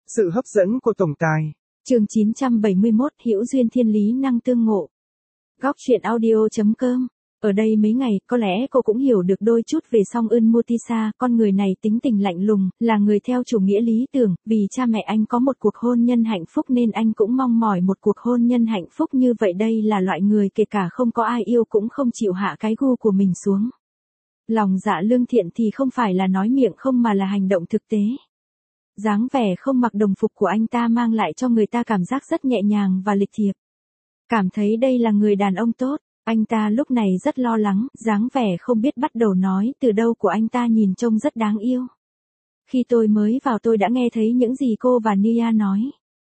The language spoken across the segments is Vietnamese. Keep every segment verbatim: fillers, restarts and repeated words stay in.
Sự hấp dẫn của tổng tài. Chương chín trăm bảy mươi mốt Hữu duyên thiên lý năng tương ngộ. Góc truyện audio chấm com. Ở đây mấy ngày, có lẽ cô cũng hiểu được đôi chút về Song Eun Mutisa, con người này tính tình lạnh lùng, là người theo chủ nghĩa lý tưởng, vì cha mẹ anh có một cuộc hôn nhân hạnh phúc nên anh cũng mong mỏi một cuộc hôn nhân hạnh phúc như vậy. Đây là loại người kể cả không có ai yêu cũng không chịu hạ cái gu của mình xuống. Lòng dạ lương thiện thì không phải là nói miệng không mà là hành động thực tế. Dáng vẻ không mặc đồng phục của anh ta mang lại cho người ta cảm giác rất nhẹ nhàng và lịch thiệp. Cảm thấy đây là người đàn ông tốt. Anh ta lúc này rất lo lắng, dáng vẻ không biết bắt đầu nói từ đâu của anh ta nhìn trông rất đáng yêu. Khi tôi mới vào tôi đã nghe thấy những gì cô và Nia nói.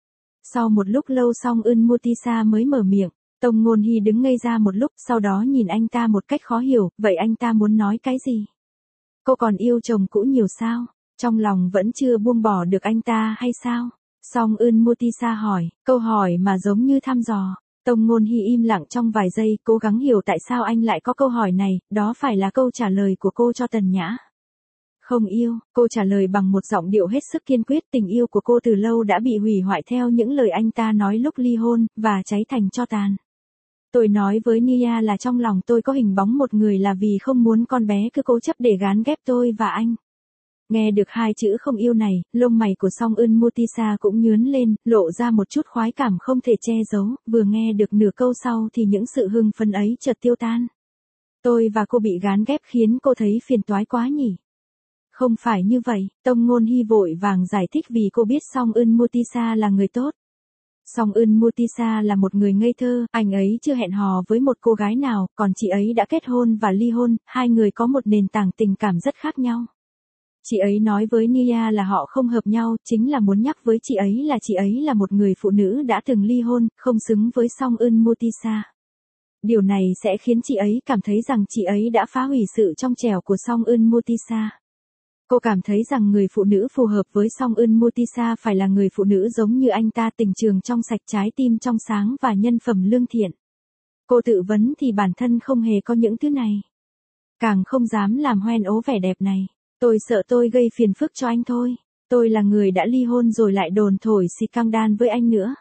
Sau một lúc lâu Song Eun Mutisa mới mở miệng, Tông Ngôn Hy đứng ngây ra một lúc, sau đó nhìn anh ta một cách khó hiểu, vậy anh ta muốn nói cái gì? Cô còn yêu chồng cũ nhiều sao? Trong lòng vẫn chưa buông bỏ được anh ta hay sao? Song Eun Mutisa hỏi, câu hỏi mà giống như thăm dò. Tông Ngôn Hy im lặng trong vài giây, cố gắng hiểu tại sao anh lại có câu hỏi này, đó phải là câu trả lời của cô cho Tần Nhã. Không yêu, cô trả lời bằng một giọng điệu hết sức kiên quyết, tình yêu của cô từ lâu đã bị hủy hoại theo những lời anh ta nói lúc ly hôn, và cháy thành tro tàn. Tôi nói với Nia là trong lòng tôi có hình bóng một người là vì không muốn con bé cứ cố chấp để gán ghép tôi và anh. Nghe được hai chữ không yêu này, lông mày của Song Eun Mutisa cũng nhướng lên, lộ ra một chút khoái cảm không thể che giấu, vừa nghe được nửa câu sau thì những sự hưng phấn ấy chợt tiêu tan. Tôi và cô bị gán ghép khiến cô thấy phiền toái quá nhỉ? Không phải như vậy, Tông Ngôn Hy vội vàng giải thích vì cô biết Song Eun Mutisa là người tốt. Song Eun Mutisa là một người ngây thơ, anh ấy chưa hẹn hò với một cô gái nào, còn chị ấy đã kết hôn và ly hôn, hai người có một nền tảng tình cảm rất khác nhau. Chị ấy nói với Nia là họ không hợp nhau, chính là muốn nhắc với chị ấy là chị ấy là một người phụ nữ đã từng ly hôn, không xứng với Song Eun Mutisa. Điều này sẽ khiến chị ấy cảm thấy rằng chị ấy đã phá hủy sự trong trẻo của Song Eun Mutisa. Cô cảm thấy rằng người phụ nữ phù hợp với Song Eun Mutisa phải là người phụ nữ giống như anh ta, tình trường trong sạch, trái tim trong sáng và nhân phẩm lương thiện. Cô tự vấn thì bản thân không hề có những thứ này. Càng không dám làm hoen ố vẻ đẹp này. Tôi sợ tôi gây phiền phức cho anh thôi. Tôi là người đã ly hôn rồi lại đồn thổi scandal với anh nữa.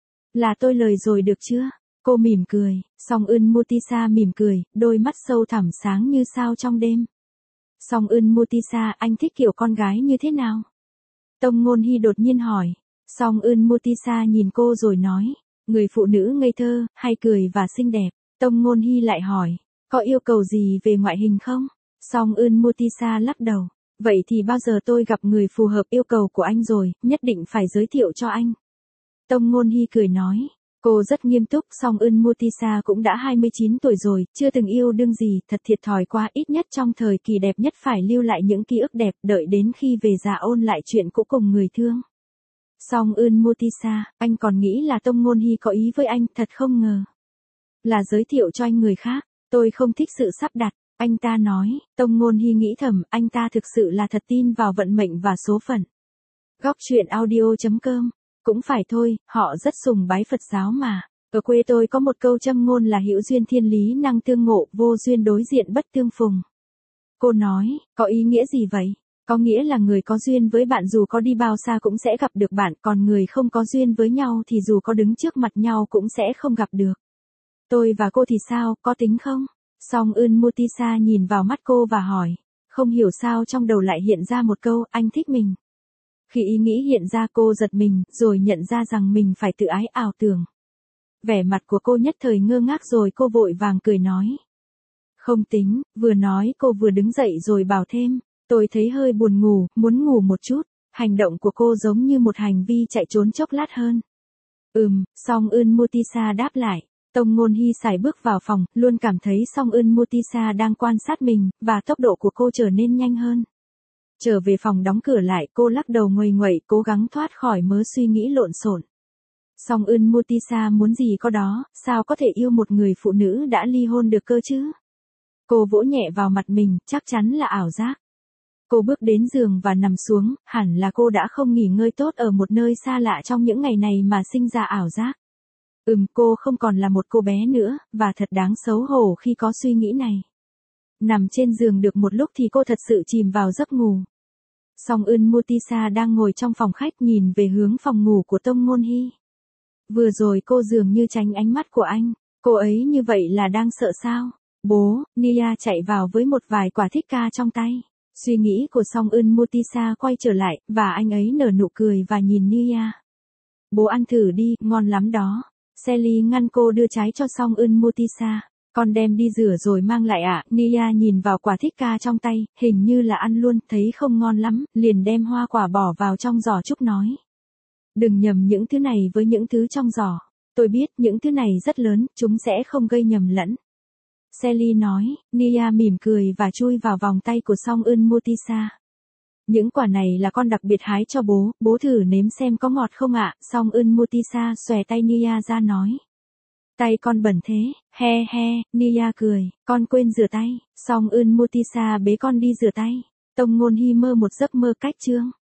Là tôi lời rồi được chưa? Cô mỉm cười, Song Eun Mutisa mỉm cười, đôi mắt sâu thẳm sáng như sao trong đêm. Song Eun Mutisa, anh thích kiểu con gái như thế nào? Tông Ngôn Hy đột nhiên hỏi. Song Eun Mutisa nhìn cô rồi nói, người phụ nữ ngây thơ, hay cười và xinh đẹp. Tông Ngôn Hy lại hỏi, có yêu cầu gì về ngoại hình không? Song Eun Mutisa lắc đầu. Vậy thì bao giờ tôi gặp người phù hợp yêu cầu của anh rồi, nhất định phải giới thiệu cho anh. Tông Ngôn Hy cười nói. Cô rất nghiêm túc, Song Eun Mutisa cũng đã hai mươi chín tuổi rồi, chưa từng yêu đương gì, thật thiệt thòi quá, ít nhất trong thời kỳ đẹp nhất phải lưu lại những ký ức đẹp, đợi đến khi về già ôn lại chuyện cũ cùng người thương. Song Eun Mutisa, anh còn nghĩ là Tông Ngôn Hy có ý với anh, thật không ngờ. Là giới thiệu cho anh người khác, tôi không thích sự sắp đặt. Anh ta nói, Tông Ngôn Hy nghĩ thầm, anh ta thực sự là thật tin vào vận mệnh và số phận. Góc truyện audio chấm com. Cũng phải thôi, họ rất sùng bái Phật giáo mà. Ở quê tôi có một câu châm ngôn là hữu duyên thiên lý năng tương ngộ, vô duyên đối diện bất tương phùng. Cô nói, có ý nghĩa gì vậy? Có nghĩa là người có duyên với bạn dù có đi bao xa cũng sẽ gặp được bạn, còn người không có duyên với nhau thì dù có đứng trước mặt nhau cũng sẽ không gặp được. Tôi và cô thì sao, có tính không? Song Eun Mutisa nhìn vào mắt cô và hỏi, không hiểu sao trong đầu lại hiện ra một câu, anh thích mình. Khi ý nghĩ hiện ra cô giật mình, rồi nhận ra rằng mình phải tự ái ảo tưởng. Vẻ mặt của cô nhất thời ngơ ngác rồi cô vội vàng cười nói. Không tính, vừa nói cô vừa đứng dậy rồi bảo thêm, tôi thấy hơi buồn ngủ, muốn ngủ một chút. Hành động của cô giống như một hành vi chạy trốn chốc lát hơn. Ừm, Song Eun Mutisa đáp lại. Tông Ngôn Hy sải bước vào phòng, luôn cảm thấy Song Eun Mutisa đang quan sát mình, và tốc độ của cô trở nên nhanh hơn. Trở về phòng đóng cửa lại, cô lắc đầu nguầy nguậy, cố gắng thoát khỏi mớ suy nghĩ lộn xộn. Song Eun Mutisa muốn gì có đó, sao có thể yêu một người phụ nữ đã ly hôn được cơ chứ? Cô vỗ nhẹ vào mặt mình, chắc chắn là ảo giác. Cô bước đến giường và nằm xuống, hẳn là cô đã không nghỉ ngơi tốt ở một nơi xa lạ trong những ngày này mà sinh ra ảo giác. Ừm, cô không còn là một cô bé nữa, và thật đáng xấu hổ khi có suy nghĩ này. Nằm trên giường được một lúc thì cô thật sự chìm vào giấc ngủ. Song Ưn Mutisa đang ngồi trong phòng khách nhìn về hướng phòng ngủ của Tông Ngôn Hy. Vừa rồi cô dường như tránh ánh mắt của anh, cô ấy như vậy là đang sợ sao? Bố, Nia chạy vào với một vài quả thích ca trong tay. Suy nghĩ của Song Ưn Mutisa quay trở lại, và anh ấy nở nụ cười và nhìn Nia. Bố ăn thử đi, ngon lắm đó. Sally ngăn cô đưa trái cho Song Ưn Mutisa. Con đem đi rửa rồi mang lại ạ. À? Nia nhìn vào quả thích ca trong tay, hình như là ăn luôn, thấy không ngon lắm, liền đem hoa quả bỏ vào trong giỏ chúc nói. Đừng nhầm những thứ này với những thứ trong giỏ. Tôi biết những thứ này rất lớn, chúng sẽ không gây nhầm lẫn. Sally nói. Nia mỉm cười và chui vào vòng tay của Song Ưn Mutisa. Những quả này là con đặc biệt hái cho bố, bố thử nếm xem có ngọt không ạ. Song Ưn Mutisa xòe tay Nia ra nói. Tay con bẩn thế, he he, Nia cười, con quên rửa tay. Song Ưn Mutisa bế con đi rửa tay. Tông Ngôn Hy mơ một giấc mơ cách chương.